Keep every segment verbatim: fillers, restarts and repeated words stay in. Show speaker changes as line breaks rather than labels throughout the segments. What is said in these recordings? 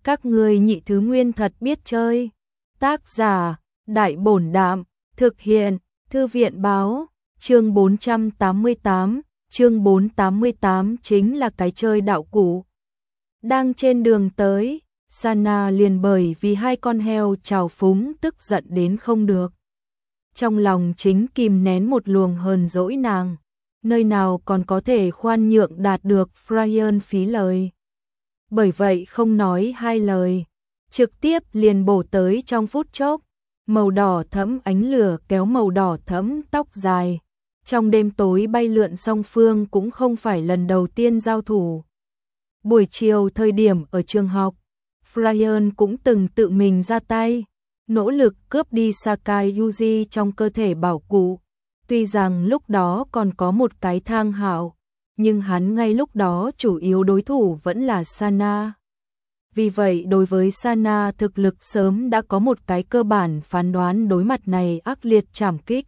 Các ngươi nhị thứ nguyên thật biết chơi. Tác giả, Đại Bổn Đạm, thực hiện, Thư viện Báo, chương bốn trăm tám mươi tám, chương bốn trăm tám mươi tám chính là cái chơi đạo cụ. Đang trên đường tới, Sana liền bởi vì hai con heo trào phúng tức giận đến không được. Trong lòng chính kìm nén một luồng hờn dỗi nàng, nơi nào còn có thể khoan nhượng đạt được Fryan phí lời. Bởi vậy không nói hai lời, trực tiếp liền bổ tới trong phút chốc, màu đỏ thẫm ánh lửa kéo màu đỏ thẫm tóc dài. Trong đêm tối bay lượn song phương cũng không phải lần đầu tiên giao thủ. Buổi chiều thời điểm ở trường học, Fryan cũng từng tự mình ra tay, nỗ lực cướp đi Sakai Yuji trong cơ thể bảo cụ. Tuy rằng lúc đó còn có một cái thang hạo, nhưng hắn ngay lúc đó chủ yếu đối thủ vẫn là Sana. Vì vậy đối với Sana thực lực sớm đã có một cái cơ bản phán đoán đối mặt này ác liệt trảm kích.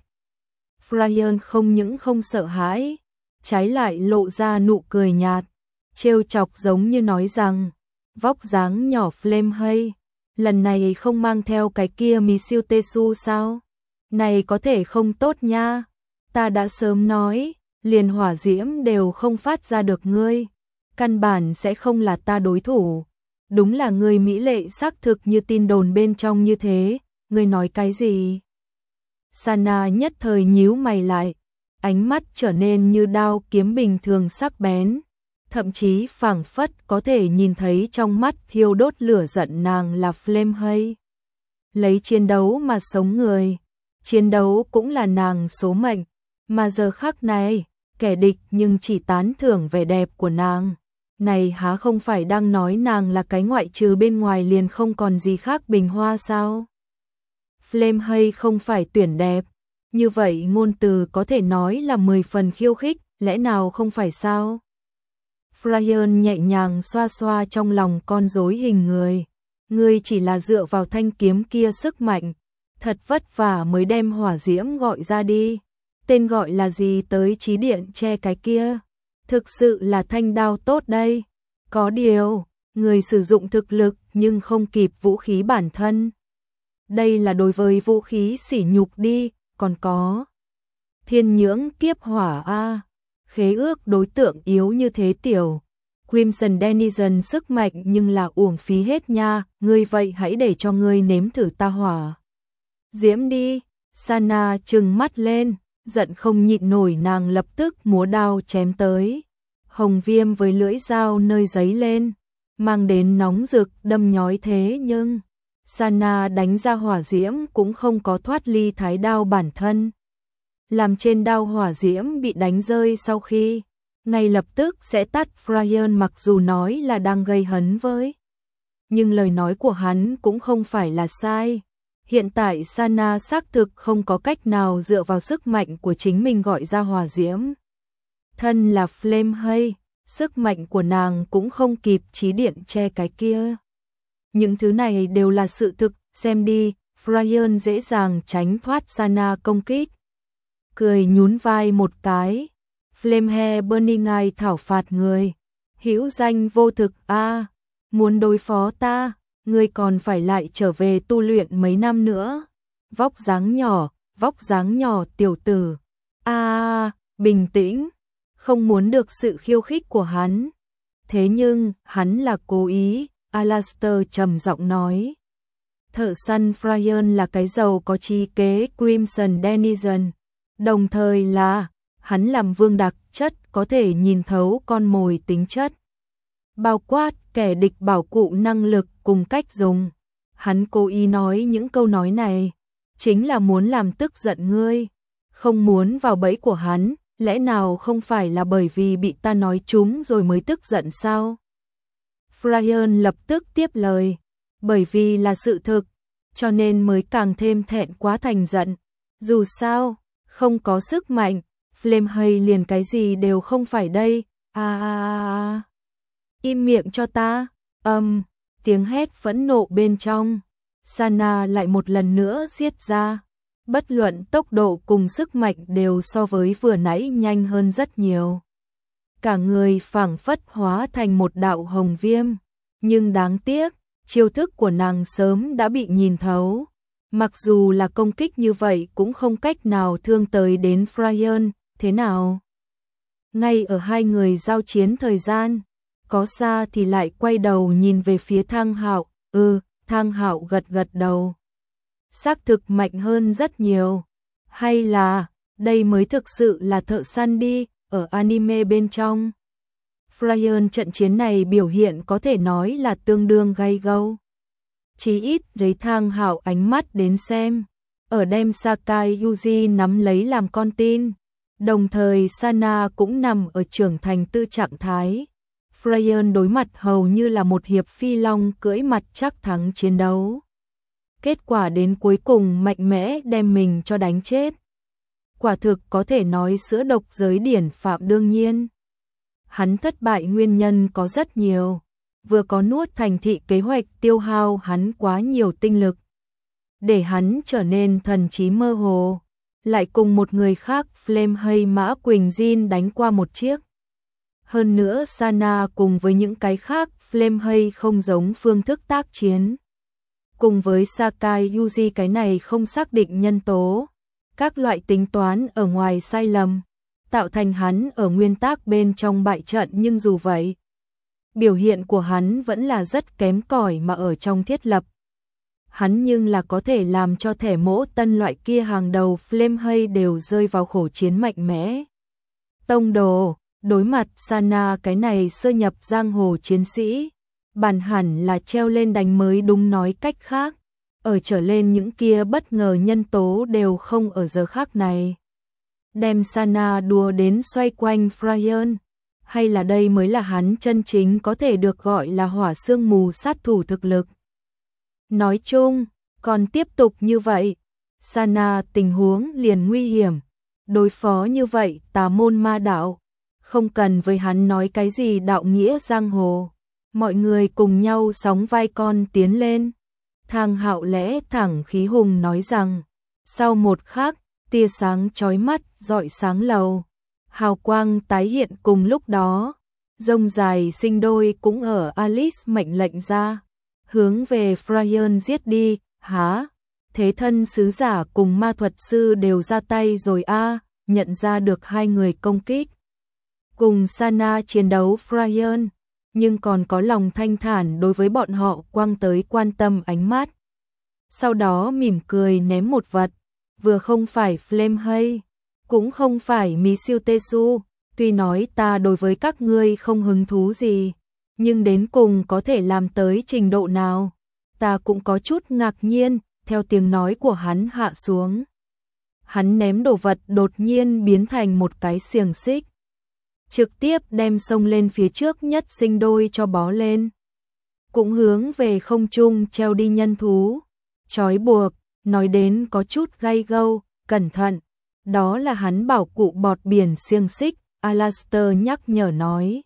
Fryan không những không sợ hãi, trái lại lộ ra nụ cười nhạt, trêu chọc giống như nói rằng, vóc dáng nhỏ Flame hay, lần này không mang theo cái kia Michiu Tetsu sao? Này có thể không tốt nha, ta đã sớm nói, liền hỏa diễm đều không phát ra được ngươi, căn bản sẽ không là ta đối thủ. Đúng là ngươi mỹ lệ xác thực như tin đồn bên trong như thế, ngươi nói cái gì? Sana nhất thời nhíu mày lại, ánh mắt trở nên như đao kiếm bình thường sắc bén, thậm chí phảng phất có thể nhìn thấy trong mắt thiêu đốt lửa giận nàng là Flame hay. Lấy chiến đấu mà sống người, chiến đấu cũng là nàng số mệnh, mà giờ khắc này, kẻ địch nhưng chỉ tán thưởng vẻ đẹp của nàng. Này há không phải đang nói nàng là cái ngoại trừ bên ngoài liền không còn gì khác bình hoa sao? Flame hay không phải tuyển đẹp, như vậy ngôn từ có thể nói là mười phần khiêu khích, lẽ nào không phải sao? Fryan nhẹ nhàng xoa xoa trong lòng con rối hình người, ngươi chỉ là dựa vào thanh kiếm kia sức mạnh, thật vất vả mới đem hỏa diễm gọi ra đi, tên gọi là gì tới chí điện che cái kia, thực sự là thanh đao tốt đây, có điều, người sử dụng thực lực nhưng không kịp vũ khí bản thân. Đây là đối với vũ khí sỉ nhục đi, còn có thiên nhưỡng kiếp hỏa a, khế ước đối tượng yếu như thế tiểu. Crimson Denizen sức mạnh nhưng là uổng phí hết nha, ngươi vậy hãy để cho ngươi nếm thử ta hỏa diễm đi. Sana trừng mắt lên, giận không nhịn nổi nàng lập tức múa đao chém tới. Hồng viêm với lưỡi dao nơi giấy lên, mang đến nóng rực đâm nhói thế nhưng Sana đánh ra hỏa diễm cũng không có thoát ly thái đao bản thân. Làm trên đao hỏa diễm bị đánh rơi sau khi, ngay lập tức sẽ tắt. Fryan mặc dù nói là đang gây hấn với, nhưng lời nói của hắn cũng không phải là sai. Hiện tại Sana xác thực không có cách nào dựa vào sức mạnh của chính mình gọi ra hỏa diễm. Thân là Flame hay, sức mạnh của nàng cũng không kịp chí điện che cái kia. Những thứ này đều là sự thực, xem đi, Fryan dễ dàng tránh thoát Sana công kích. Cười nhún vai một cái, Flame Hair Burning Eye thảo phạt người, hữu danh vô thực a, muốn đối phó ta, ngươi còn phải lại trở về tu luyện mấy năm nữa. Vóc dáng nhỏ, vóc dáng nhỏ tiểu tử. A, bình tĩnh, không muốn được sự khiêu khích của hắn. Thế nhưng, hắn là cố ý, Alastair trầm giọng nói. Thợ săn Fryan là cái giàu có trí kế Crimson Denizen, đồng thời là, hắn làm vương đặc chất có thể nhìn thấu con mồi tính chất. Bao quát kẻ địch bảo cụ năng lực cùng cách dùng. Hắn cố ý nói những câu nói này, chính là muốn làm tức giận ngươi, không muốn vào bẫy của hắn, lẽ nào không phải là bởi vì bị ta nói trúng rồi mới tức giận sao? Fryan lập tức tiếp lời, bởi vì là sự thực, cho nên mới càng thêm thẹn quá thành giận. Dù sao, không có sức mạnh, Flame hay liền cái gì đều không phải đây. A a a. Im miệng cho ta. Âm, um, tiếng hét phẫn nộ bên trong. Sana lại một lần nữa giết ra. Bất luận tốc độ cùng sức mạnh đều so với vừa nãy nhanh hơn rất nhiều. Cả người phảng phất hóa thành một đạo hồng viêm, nhưng đáng tiếc, chiêu thức của nàng sớm đã bị nhìn thấu. Mặc dù là công kích như vậy cũng không cách nào thương tới đến Fryon, thế nào? Ngay ở hai người giao chiến thời gian, có xa thì lại quay đầu nhìn về phía Thang Hạo, ừ, Thang Hạo gật gật đầu. Xác thực mạnh hơn rất nhiều. Hay là, đây mới thực sự là thợ săn đi, ở anime bên trong. Fryon trận chiến này biểu hiện có thể nói là tương đương gay gâu. Chí ít lấy Thang Hạo ánh mắt đến xem, ở đem Sakai Yuji nắm lấy làm con tin, đồng thời Sana cũng nằm ở trưởng thành tư trạng thái. Fryon đối mặt hầu như là một hiệp phi long cưỡi mặt chắc thắng chiến đấu. Kết quả đến cuối cùng mạnh mẽ đem mình cho đánh chết. Quả thực có thể nói sữa độc giới điển phạm đương nhiên. Hắn thất bại nguyên nhân có rất nhiều. Vừa có nuốt thành thị kế hoạch tiêu hao hắn quá nhiều tinh lực, để hắn trở nên thần trí mơ hồ. Lại cùng một người khác Flame hay Mã Quỳnh Jin đánh qua một chiếc. Hơn nữa Sana cùng với những cái khác Flame hay không giống phương thức tác chiến. Cùng với Sakai Yuji cái này không xác định nhân tố. Các loại tính toán ở ngoài sai lầm, tạo thành hắn ở nguyên tắc bên trong bại trận nhưng dù vậy, biểu hiện của hắn vẫn là rất kém cỏi mà ở trong thiết lập. Hắn nhưng là có thể làm cho thẻ mỗ tân loại kia hàng đầu Flame hay đều rơi vào khổ chiến mạnh mẽ. Tông đồ, đối mặt Sana cái này sơ nhập giang hồ chiến sĩ, bản hẳn là treo lên đánh mới đúng, nói cách khác. Ở trở lên những kia bất ngờ nhân tố đều không ở giờ khác này. Đem Sana đùa đến xoay quanh Fryon, hay là đây mới là hắn chân chính có thể được gọi là hỏa sương mù sát thủ thực lực. Nói chung, còn tiếp tục như vậy, Sana tình huống liền nguy hiểm. Đối phó như vậy tà môn ma đạo, không cần với hắn nói cái gì đạo nghĩa giang hồ. Mọi người cùng nhau sóng vai con tiến lên. Thang Hạo lẽ thẳng khí hùng nói rằng, sau một khắc, tia sáng chói mắt rọi sáng lầu. Hào quang tái hiện cùng lúc đó, rông dài sinh đôi cũng ở Alice mệnh lệnh ra, hướng về Fryon giết đi. Hả? Thế thân sứ giả cùng ma thuật sư đều ra tay rồi a, nhận ra được hai người công kích. Cùng Sana chiến đấu Fryon, nhưng còn có lòng thanh thản đối với bọn họ quăng tới quan tâm ánh mắt. Sau đó mỉm cười ném một vật, vừa không phải Flame hay, cũng không phải Michiu Tesu, tuy nói ta đối với các ngươi không hứng thú gì, nhưng đến cùng có thể làm tới trình độ nào, ta cũng có chút ngạc nhiên. Theo tiếng nói của hắn hạ xuống, hắn ném đồ vật đột nhiên biến thành một cái xiềng xích, trực tiếp đem xông lên phía trước nhất sinh đôi cho bó lên, cũng hướng về không trung treo đi nhân thú, trói buộc. Nói đến có chút gay gâu, cẩn thận, đó là hắn bảo cụ bọt biển xiềng xích, Alastair nhắc nhở nói.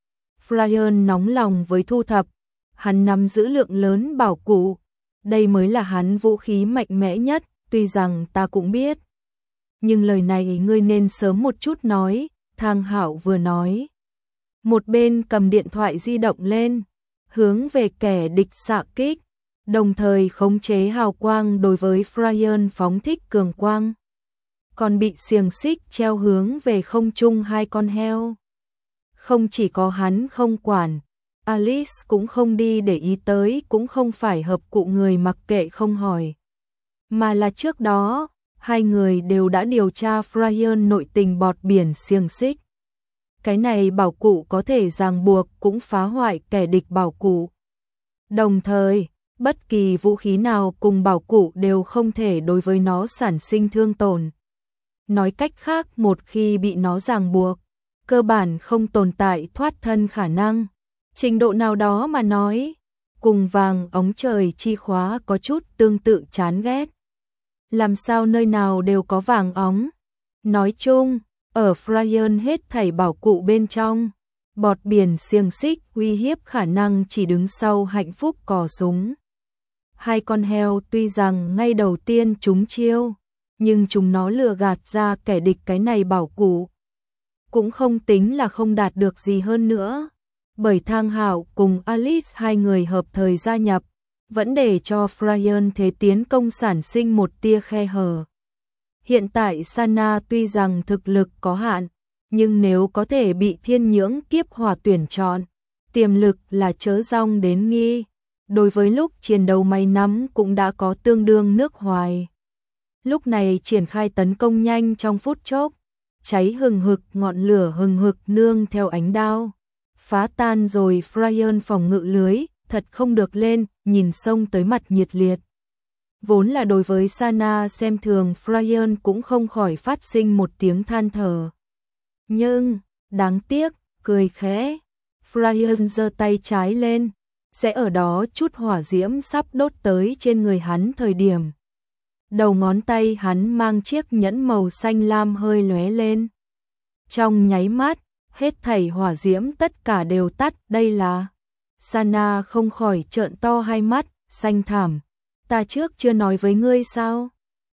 Fryon nóng lòng với thu thập, hắn nắm giữ lượng lớn bảo cụ, đây mới là hắn vũ khí mạnh mẽ nhất, tuy rằng ta cũng biết. Nhưng lời này ngươi nên sớm một chút nói, Thang Hạo vừa nói. Một bên cầm điện thoại di động lên, hướng về kẻ địch xạ kích, đồng thời khống chế hào quang đối với Fryon phóng thích cường quang. Còn bị xiềng xích treo hướng về không trung hai con heo. Không chỉ có hắn không quản, Alice cũng không đi để ý tới, cũng không phải hợp cụ người mặc kệ không hỏi. Mà là trước đó, hai người đều đã điều tra Fryon nội tình bọt biển xiềng xích. Cái này bảo cụ có thể ràng buộc cũng phá hoại kẻ địch bảo cụ. Đồng thời, bất kỳ vũ khí nào cùng bảo cụ đều không thể đối với nó sản sinh thương tổn. Nói cách khác, một khi bị nó ràng buộc, cơ bản không tồn tại thoát thân khả năng. Trình độ nào đó mà nói, cùng vàng ống trời chi khóa có chút tương tự chán ghét. Làm sao nơi nào đều có vàng ống? Nói chung, ở Fryon hết thảy bảo cụ bên trong, bọt biển xiềng xích uy hiếp khả năng chỉ đứng sau hạnh phúc cò súng. Hai con heo tuy rằng ngay đầu tiên chúng chiêu, nhưng chúng nó lừa gạt ra kẻ địch cái này bảo cụ. Cũng không tính là không đạt được gì hơn nữa. Bởi Thang Hạo cùng Alice hai người hợp thời gia nhập, vẫn để cho Fryon thế tiến công sản sinh một tia khe hở. Hiện tại Sana tuy rằng thực lực có hạn, nhưng nếu có thể bị thiên nhưỡng kiếp hỏa tuyển chọn, tiềm lực là chớ rong đến nghi. Đối với lúc chiến đấu may nắm cũng đã có tương đương nước hoài. Lúc này triển khai tấn công nhanh trong phút chốc, cháy hừng hực, ngọn lửa hừng hực nương theo ánh đao, phá tan rồi Fryon phòng ngự lưới, thật không được lên, nhìn xông tới mặt nhiệt liệt. Vốn là đối với Sana xem thường, Fryon cũng không khỏi phát sinh một tiếng than thở. Nhưng, đáng tiếc, cười khẽ, Fryon giơ tay trái lên, sẽ ở đó chút hỏa diễm sắp đốt tới trên người hắn thời điểm. Đầu ngón tay hắn mang chiếc nhẫn màu xanh lam hơi lóe lên. Trong nháy mắt, hết thảy hỏa diễm tất cả đều tắt, đây là... Sana không khỏi trợn to hai mắt, xanh thảm. Ta trước chưa nói với ngươi sao?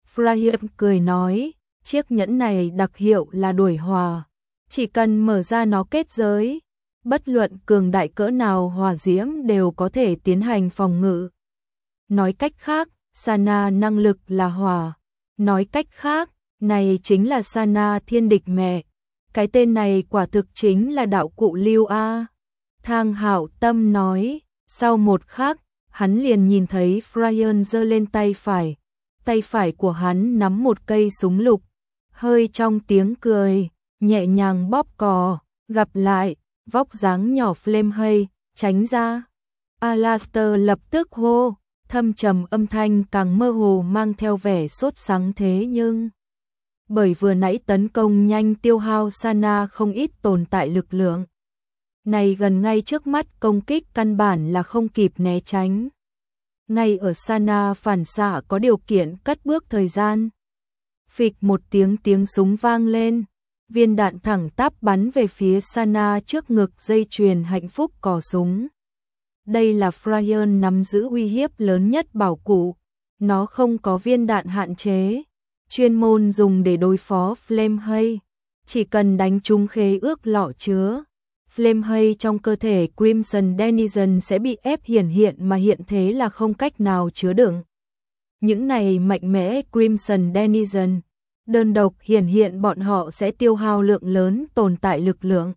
Fryon cười nói, chiếc nhẫn này đặc hiệu là đuổi hỏa. Chỉ cần mở ra nó kết giới, bất luận cường đại cỡ nào hỏa diễm đều có thể tiến hành phòng ngự. Nói cách khác, Sana năng lực là hỏa. Nói cách khác, này chính là Sana thiên địch mẹ. Cái tên này quả thực chính là đạo cụ lưu a. Thang Hạo Tâm nói, sau một khắc, hắn liền nhìn thấy Fryon giơ lên tay phải. Tay phải của hắn nắm một cây súng lục, hơi trong tiếng cười, nhẹ nhàng bóp cò, gặp lại, vóc dáng nhỏ Flame Hay, tránh ra. Alastair lập tức hô, thâm trầm âm thanh càng mơ hồ mang theo vẻ sốt sắng thế nhưng... Bởi vừa nãy tấn công nhanh tiêu hao Sana không ít tồn tại lực lượng. Này gần ngay trước mắt công kích căn bản là không kịp né tránh. Ngay ở Sana phản xạ có điều kiện cất bước thời gian. Phịch một tiếng tiếng súng vang lên. Viên đạn thẳng tắp bắn về phía Sana trước ngực dây chuyền hạnh phúc cò súng. Đây là Fryon nắm giữ uy hiếp lớn nhất bảo cụ. Nó không có viên đạn hạn chế, chuyên môn dùng để đối phó Flame Hay. Chỉ cần đánh trúng khế ước lọ chứa, Flame Hay trong cơ thể Crimson Denizen sẽ bị ép hiển hiện mà hiện thế là không cách nào chứa đựng. Những này mạnh mẽ Crimson Denizen, đơn độc hiển hiện bọn họ sẽ tiêu hao lượng lớn tồn tại lực lượng.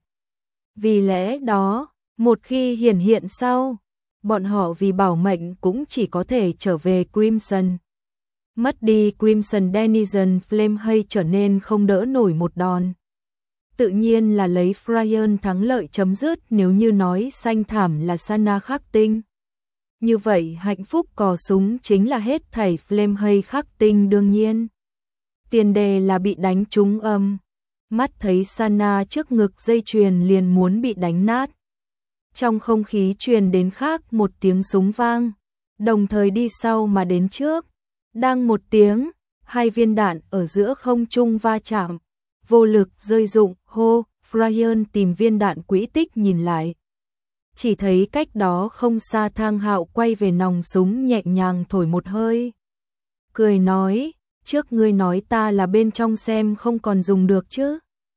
Vì lẽ đó, một khi hiển hiện sau, bọn họ vì bảo mệnh cũng chỉ có thể trở về Crimson. Mất đi Crimson Denizen, Flame Hay trở nên không đỡ nổi một đòn. Tự nhiên là lấy Fryon thắng lợi chấm dứt. Nếu như nói xanh thảm là Sana khắc tinh, như vậy hạnh phúc cò súng chính là hết thảy Flame Hay khắc tinh đương nhiên. Tiền đề là bị đánh trúng âm. Mắt thấy Sana trước ngực dây chuyền liền muốn bị đánh nát. Trong không khí truyền đến khác một tiếng súng vang, đồng thời đi sau mà đến trước. Đang một tiếng, hai viên đạn ở giữa không trung va chạm, vô lực rơi rụng, hô, Fryon tìm viên đạn quỹ tích nhìn lại. Chỉ thấy cách đó không xa Thang Hạo quay về nòng súng nhẹ nhàng thổi một hơi. Cười nói, trước ngươi nói ta là bên trong xem không còn dùng được chứ.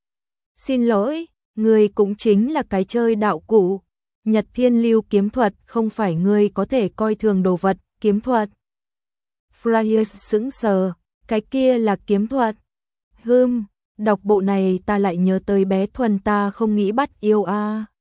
Xin lỗi, ngươi cũng chính là cái chơi đạo cụ. Nhật Thiên Lưu kiếm thuật không phải ngươi có thể coi thường đồ vật, kiếm thuật. Fryon sững sờ, cái kia là kiếm thuật. Hừm, đọc bộ này ta lại nhớ tới bé Thuần ta không nghĩ bắt yêu a. À.